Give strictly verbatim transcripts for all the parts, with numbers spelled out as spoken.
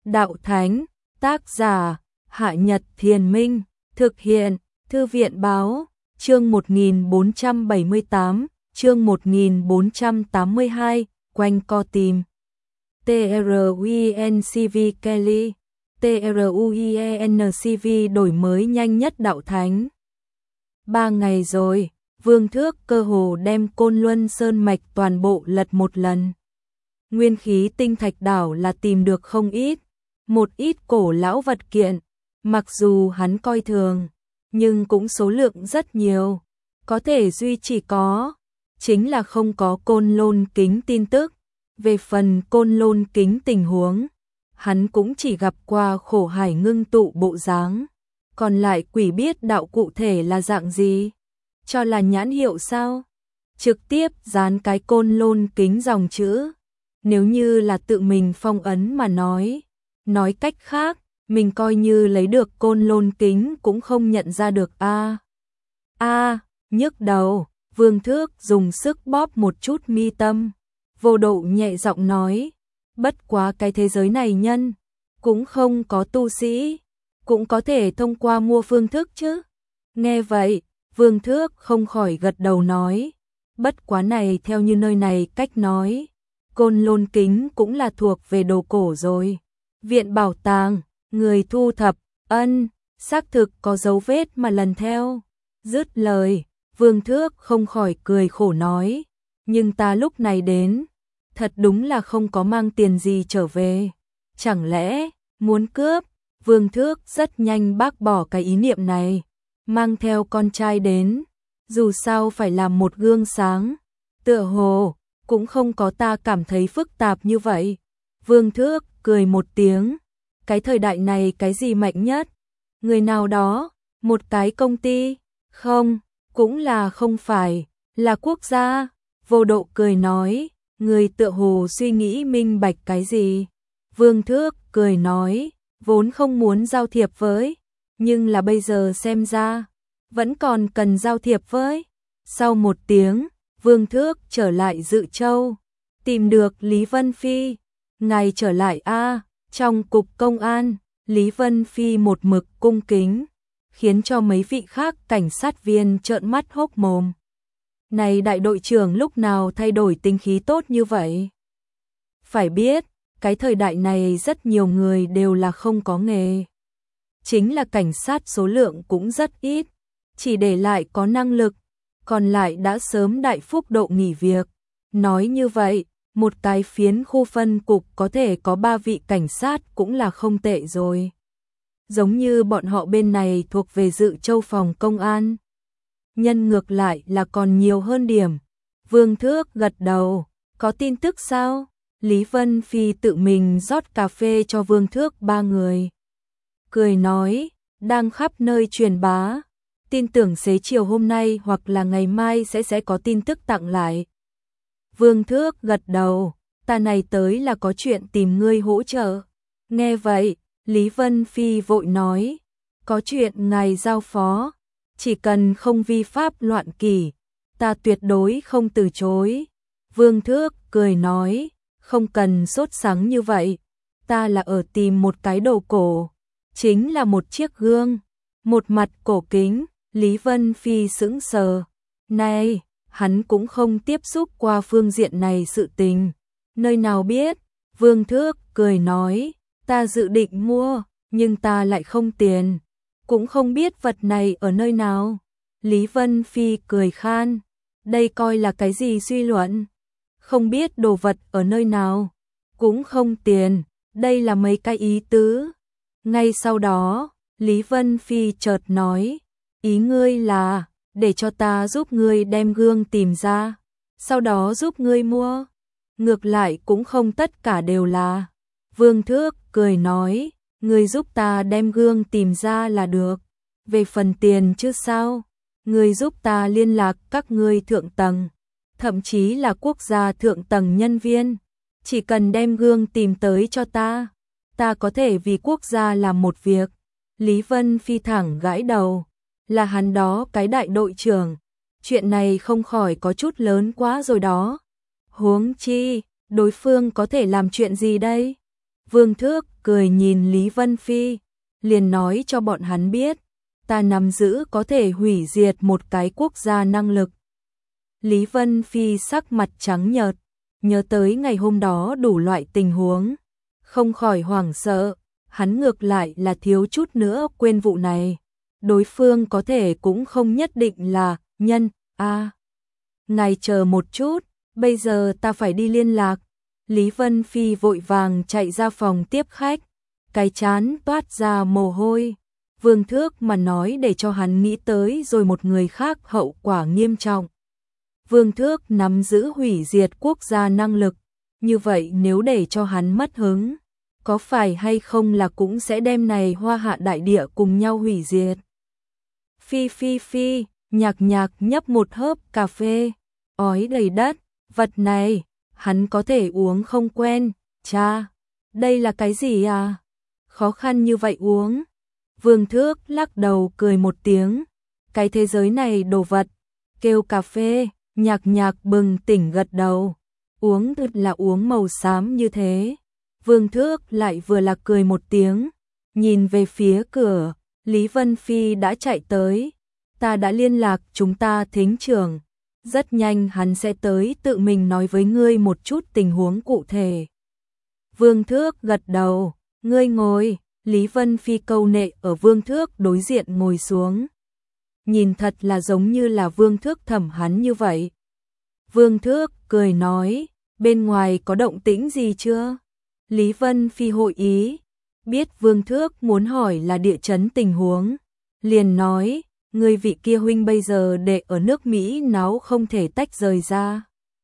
Đạo Thánh, tác giả, Hạ Nhật Thiền Minh, thực hiện, Thư viện Báo, chương một nghìn bốn trăm bảy mươi tám, chương một nghìn bốn trăm tám mươi hai, quanh co tìm. TRUINCV Kelly, TRUIENCV đổi mới nhanh nhất Đạo Thánh. Ba ngày rồi, Vương Thước cơ hồ đem Côn Luân Sơn Mạch toàn bộ lật một lần. Nguyên khí tinh thạch đảo là tìm được không ít, một ít cổ lão vật kiện, mặc dù hắn coi thường, nhưng cũng số lượng rất nhiều, có thể duy chỉ có, chính là không có Côn Lôn Kính tin tức. Về phần Côn Lôn Kính tình huống, hắn cũng chỉ gặp qua khổ hải ngưng tụ bộ dáng, còn lại quỷ biết đạo cụ thể là dạng gì, cho là nhãn hiệu sao, trực tiếp dán cái Côn Lôn Kính dòng chữ. Nếu như là tự mình phong ấn mà nói, nói cách khác, mình coi như lấy được Côn Lôn Kính cũng không nhận ra được a. A, nhức đầu, Vương Thước dùng sức bóp một chút mi tâm, Vô Độ nhẹ giọng nói, bất quá cái thế giới này nhân, cũng không có tu sĩ, cũng có thể thông qua mua phương thức chứ. Nghe vậy, Vương Thước không khỏi gật đầu nói, bất quá này theo như nơi này cách nói, Côn Lôn Kính cũng là thuộc về đồ cổ rồi. Viện bảo tàng, người thu thập, ân, xác thực có dấu vết mà lần theo. Dứt lời, Vương Thước không khỏi cười khổ nói, nhưng ta lúc này đến, thật đúng là không có mang tiền gì trở về. Chẳng lẽ, muốn cướp? Vương Thước rất nhanh bác bỏ cái ý niệm này, mang theo con trai đến, dù sao phải làm một gương sáng. Tựa hồ, cũng không có ta cảm thấy phức tạp như vậy. Vương Thước cười một tiếng, cái thời đại này cái gì mạnh nhất? Người nào đó, một cái công ty, không, cũng là không phải, là quốc gia. Vô Độ cười nói, người tựa hồ suy nghĩ minh bạch cái gì? Vương Thước cười nói, vốn không muốn giao thiệp với, nhưng là bây giờ xem ra, vẫn còn cần giao thiệp với. Sau một tiếng, Vương Thước trở lại Dự Châu, tìm được Lý Vân Phi. Ngài trở lại a, trong cục công an, Lý Vân Phi một mực cung kính, khiến cho mấy vị khác cảnh sát viên trợn mắt hốc mồm. Này đại đội trưởng lúc nào thay đổi tính khí tốt như vậy? Phải biết, cái thời đại này rất nhiều người đều là không có nghề. Chính là cảnh sát số lượng cũng rất ít, chỉ để lại có năng lực, còn lại đã sớm đại phúc độ nghỉ việc. Nói như vậy, một cái phiến khu phân cục có thể có ba vị cảnh sát cũng là không tệ rồi. Giống như bọn họ bên này thuộc về Dự Châu phòng công an. Nhân ngược lại là còn nhiều hơn điểm. Vương Thước gật đầu, có tin tức sao? Lý Vân Phi tự mình rót cà phê cho Vương Thước ba người. Cười nói, đang khắp nơi truyền bá. Tin tưởng xế chiều hôm nay hoặc là ngày mai sẽ sẽ có tin tức tặng lại. Vương Thước gật đầu, ta này tới là có chuyện tìm ngươi hỗ trợ. Nghe vậy, Lý Vân Phi vội nói, có chuyện ngài giao phó, chỉ cần không vi pháp loạn kỷ, ta tuyệt đối không từ chối. Vương Thước cười nói, không cần sốt sắng như vậy, ta là ở tìm một cái đồ cổ, chính là một chiếc gương, một mặt cổ kính. Lý Vân Phi sững sờ, này, hắn cũng không tiếp xúc qua phương diện này sự tình, nơi nào biết. Vương Thước cười nói, ta dự định mua, nhưng ta lại không tiền, cũng không biết vật này ở nơi nào. Lý Vân Phi cười khan, đây coi là cái gì suy luận, không biết đồ vật ở nơi nào, cũng không tiền, đây là mấy cái ý tứ. Ngay sau đó, Lý Vân Phi chợt nói, ý ngươi là, để cho ta giúp ngươi đem gương tìm ra, sau đó giúp ngươi mua. Ngược lại cũng không tất cả đều là. Vương Thước cười nói, ngươi giúp ta đem gương tìm ra là được. Về phần tiền chứ sao, ngươi giúp ta liên lạc các ngươi thượng tầng, thậm chí là quốc gia thượng tầng nhân viên. Chỉ cần đem gương tìm tới cho ta, ta có thể vì quốc gia làm một việc. Lý Vân Phi thẳng gãi đầu, là hắn đó cái đại đội trưởng, chuyện này không khỏi có chút lớn quá rồi đó. Huống chi, đối phương có thể làm chuyện gì đây? Vương Thước cười nhìn Lý Vân Phi, liền nói cho bọn hắn biết, ta nắm giữ có thể hủy diệt một cái quốc gia năng lực. Lý Vân Phi sắc mặt trắng nhợt, nhớ tới ngày hôm đó đủ loại tình huống, không khỏi hoảng sợ, hắn ngược lại là thiếu chút nữa quên vụ này. Đối phương có thể cũng không nhất định là nhân, a. À, ngài chờ một chút, bây giờ ta phải đi liên lạc. Lý Vân Phi vội vàng chạy ra phòng tiếp khách, cái chán toát ra mồ hôi. Vương Thước mà nói để cho hắn nghĩ tới rồi một người khác hậu quả nghiêm trọng. Vương Thước nắm giữ hủy diệt quốc gia năng lực, như vậy nếu để cho hắn mất hứng, có phải hay không là cũng sẽ đem này Hoa Hạ đại địa cùng nhau hủy diệt. Phi phi phi, nhạc nhạc nhấp một hớp cà phê, ói đầy đất, vật này, hắn có thể uống không quen, cha, đây là cái gì à? Khó khăn như vậy uống. Vương Thước lắc đầu cười một tiếng, cái thế giới này đồ vật, kêu cà phê, nhạc nhạc bừng tỉnh gật đầu, uống thật là uống màu xám như thế. Vương Thước lại vừa là cười một tiếng, nhìn về phía cửa, Lý Vân Phi đã chạy tới, ta đã liên lạc chúng ta thính trưởng, rất nhanh hắn sẽ tới tự mình nói với ngươi một chút tình huống cụ thể. Vương Thước gật đầu, ngươi ngồi, Lý Vân Phi câu nệ ở Vương Thước đối diện ngồi xuống. Nhìn thật là giống như là Vương Thước thẩm hắn như vậy. Vương Thước cười nói, bên ngoài có động tĩnh gì chưa? Lý Vân Phi hội ý, biết Vương Thước muốn hỏi là địa chấn tình huống, liền nói, người vị kia huynh bây giờ để ở nước Mỹ náo không thể tách rời ra.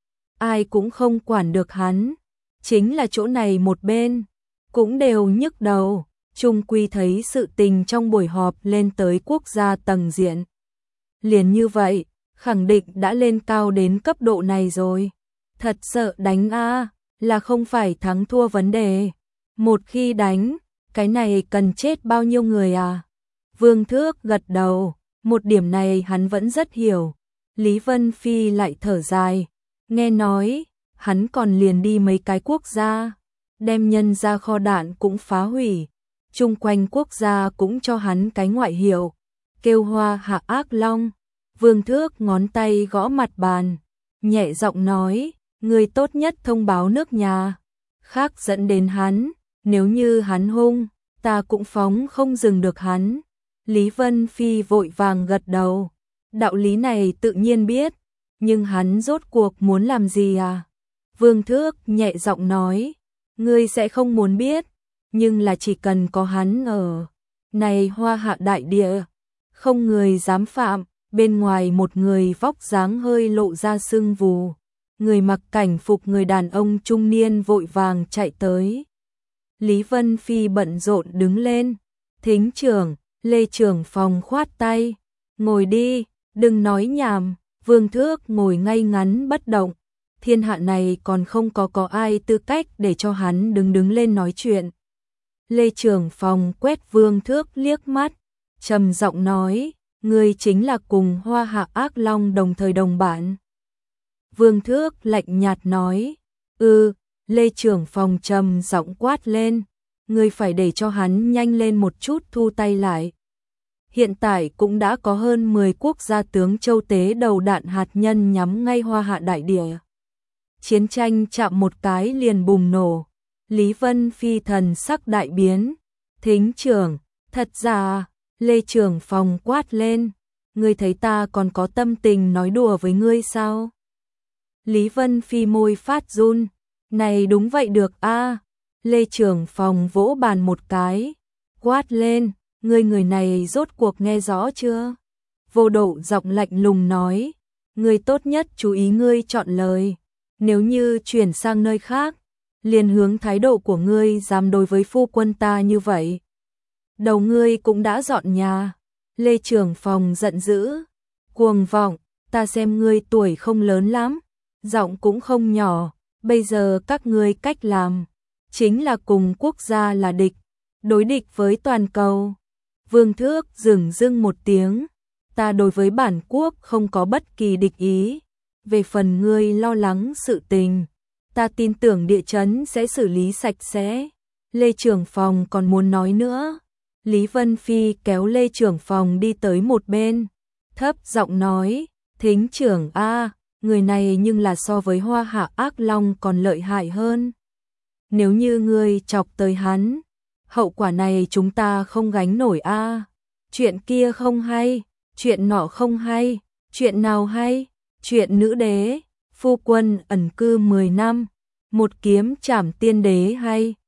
Ai cũng không quản được hắn, chính là chỗ này một bên, cũng đều nhức đầu, chung quy thấy sự tình trong buổi họp lên tới quốc gia tầng diện. Liền như vậy, khẳng định đã lên cao đến cấp độ này rồi. Thật sợ đánh a, là không phải thắng thua vấn đề. Một khi đánh, cái này cần chết bao nhiêu người à? Vương Thước gật đầu, một điểm này hắn vẫn rất hiểu. Lý Vân Phi lại thở dài, nghe nói, hắn còn liền đi mấy cái quốc gia, đem nhân ra kho đạn cũng phá hủy, chung quanh quốc gia cũng cho hắn cái ngoại hiệu, kêu Hoa Hạ Ác Long. Vương Thước ngón tay gõ mặt bàn, nhẹ giọng nói, người tốt nhất thông báo nước nhà, khác dẫn đến hắn, nếu như hắn hung, ta cũng phóng không dừng được hắn. Lý Vân Phi vội vàng gật đầu, đạo lý này tự nhiên biết, nhưng hắn rốt cuộc muốn làm gì à? Vương Thước nhẹ giọng nói, ngươi sẽ không muốn biết, nhưng là chỉ cần có hắn ở, này Hoa Hạ đại địa, không người dám phạm. Bên ngoài một người vóc dáng hơi lộ ra sưng vù, người mặc cảnh phục người đàn ông trung niên vội vàng chạy tới. Lý Vân Phi bận rộn đứng lên, thính trưởng, Lê trưởng phòng khoát tay, ngồi đi, đừng nói nhảm. Vương Thước ngồi ngay ngắn bất động, thiên hạ này còn không có có ai tư cách để cho hắn đứng đứng lên nói chuyện. Lê trưởng phòng quét Vương Thước liếc mắt, trầm giọng nói, ngươi chính là cùng Hoa Hạ Ác Long đồng thời đồng bản. Vương Thước lạnh nhạt nói, ừ, Lê trưởng phòng trầm giọng quát lên, ngươi phải để cho hắn nhanh lên một chút thu tay lại. Hiện tại cũng đã có hơn mười quốc gia tướng châu tế đầu đạn hạt nhân nhắm ngay Hoa Hạ đại địa. Chiến tranh chạm một cái liền bùng nổ, Lý Vân Phi thần sắc đại biến, thính trưởng, thật ra... Lê trưởng phòng quát lên, ngươi thấy ta còn có tâm tình nói đùa với ngươi sao? Lý Vân Phi môi phát run, này đúng vậy được a. À? Lê trưởng phòng vỗ bàn một cái, quát lên, ngươi người này rốt cuộc nghe rõ chưa? Vô Độ giọng lạnh lùng nói, ngươi tốt nhất chú ý ngươi chọn lời, nếu như chuyển sang nơi khác, liền hướng thái độ của ngươi dám đối với phu quân ta như vậy. Đầu ngươi cũng đã dọn nhà. Lê trưởng phòng giận dữ, cuồng vọng, ta xem ngươi tuổi không lớn lắm, giọng cũng không nhỏ, bây giờ các ngươi cách làm, chính là cùng quốc gia là địch, đối địch với toàn cầu. Vương Thước dửng dưng một tiếng, ta đối với bản quốc không có bất kỳ địch ý, về phần ngươi lo lắng sự tình, ta tin tưởng địa chấn sẽ xử lý sạch sẽ. Lê trưởng phòng còn muốn nói nữa. Lý Vân Phi kéo Lê trưởng phòng đi tới một bên, thấp giọng nói, thính trưởng a, người này nhưng là so với Hoa Hạ Ác Long còn lợi hại hơn. Nếu như ngươi chọc tới hắn, hậu quả này chúng ta không gánh nổi a. Chuyện kia không hay, chuyện nọ không hay, chuyện nào hay? Chuyện nữ đế, phu quân ẩn cư mười năm, một kiếm trảm tiên đế hay?